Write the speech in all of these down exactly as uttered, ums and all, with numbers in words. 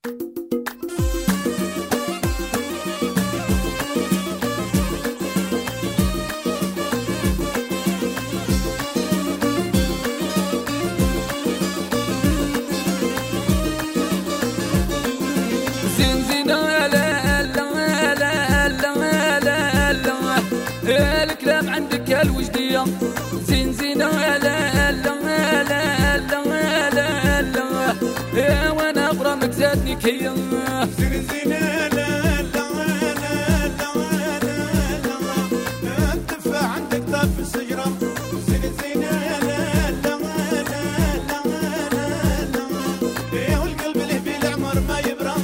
الكلام عندك الوجدية زين زينة لا لا لا لا لا لا يا وانا غرامك زادني كيا زين زينة لا لا لا لا لا التفاح عندك طاب في الشجرة زين زينة لا لا لا لا لا يا والقلب اللي في العمر ما يبرى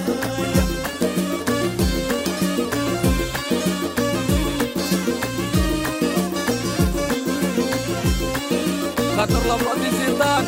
خاطر لبرد زيطان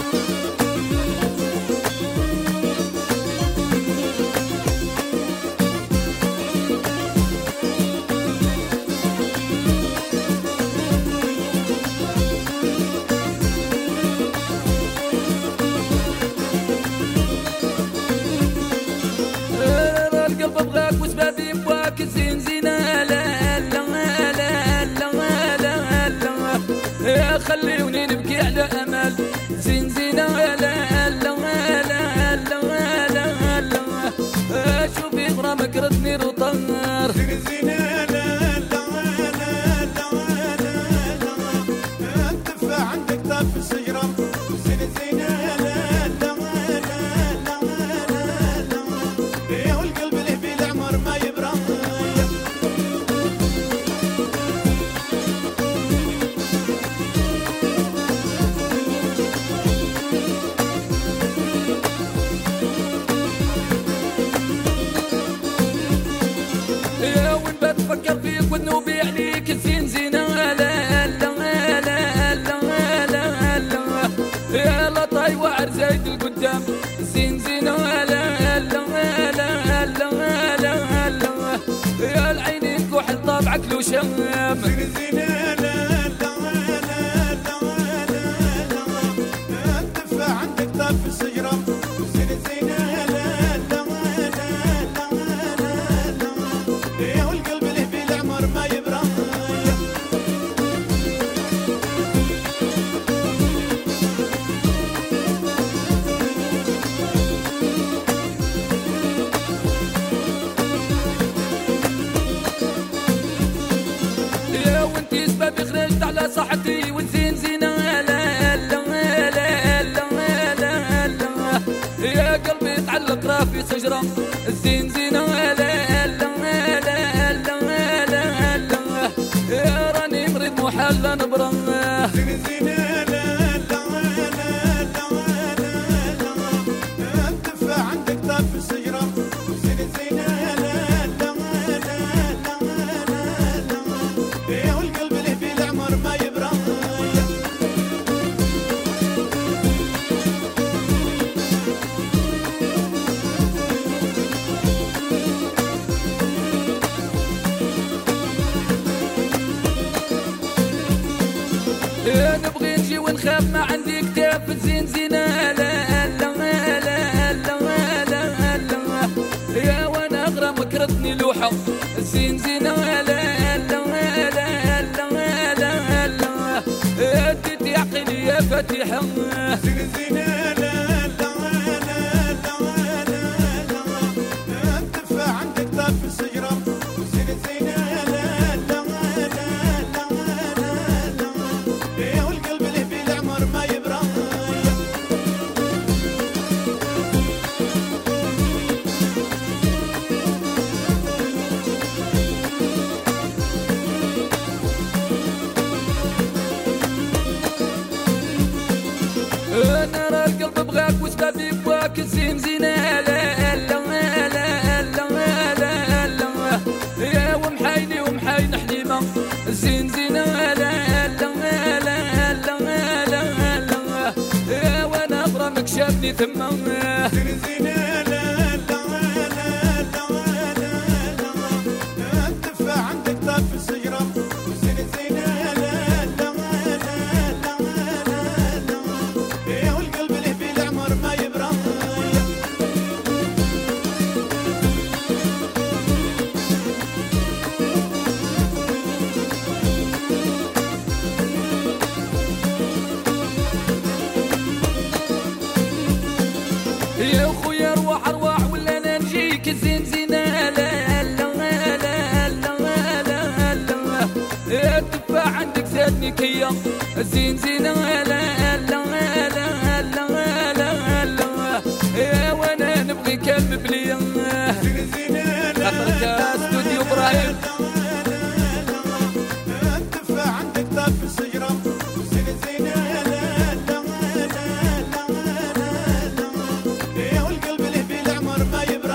القلب بغاك وسبابي بواك زين زينة لا لا لا لا لا لا يا خليوني نبكي على امل زين زينة لا لا لا لا لا لا شوفي غرامك ردني روطار زين زينة لا لا لا لا لا التفاح عندك طاب في الشجرة زين زينة لا لا لا لا يا والقلب اللي في العمر ما يبرى يا وين بتفكر فيك وذنوبي عليك زين زينة لا لا لا لا لا لا يا لطاي وعر زايد القدام زين زينة لا لا لا لا لا لا يا العينين كحل طابعك لو شام زين زينة لا لا لا لا التفاح عندك طاب في الشجرة زين زينة لا لا لا لا يا والقلب اللي في العمر ما يبرى يا وانتي سبابي خرجت على صحتي والزين زينة لا لا لا لا لا لا يا قلبي يتعلق رافي شجرة الزين زينة لا لا لا لا لا لا يا راني مريض محال نبرم زين زينة لا لا لا لا التفاح عندك طاب في الشجرة زين زينة لا لا لا لا يا والقلب اللي في العمر ما يبرى يا نبغي نجي ونخاف ما عندي كتاب زين زينة لا لا لا لا لا لا يا وانا غرامك ردني لوحة زين زينة لا لا لا لا لا يا اديتي عقلي يا فاتحة زين زينة لا لا لا لا التفاح عندك طاب في الشجرة زين زينة لا لا لا لا لا. انا راه القلب بغاك وسبابي بواك زين زينة لا لا لا لا لا لا يا ومحايني ومحاين حليمة زين زينة لا لا لا لا لا يا وانا غرامك شافني ثما زين زينة لا لا لا لا التفاح عندك طاب في الشجرة زين زينة لا لا لا لا يا والقلب اللي في العمر ما يبرى يا خويا ارواح ارواح ولا انا نجيك الزين زينه لا لا لا لا لا لا لا يا التفاح عندك زادني كيا الزين زينه لا لا لا لا لا لا يا وانا نبغي كلب بليا خاطرك استوديو ابراهيم التفاح عندك طاب في الشجره زين زينه لا لا لا لا يا والقلب له بالعمر ما يبرى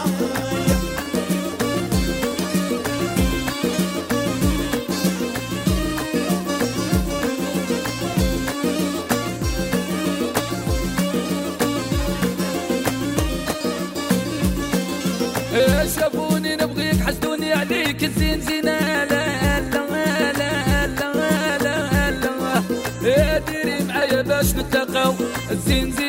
شافوني نبغيك حسدوني عليك الزين زينه لا لا لا لا لا لا يا ديري معايا باش نتلاقاو الزين زين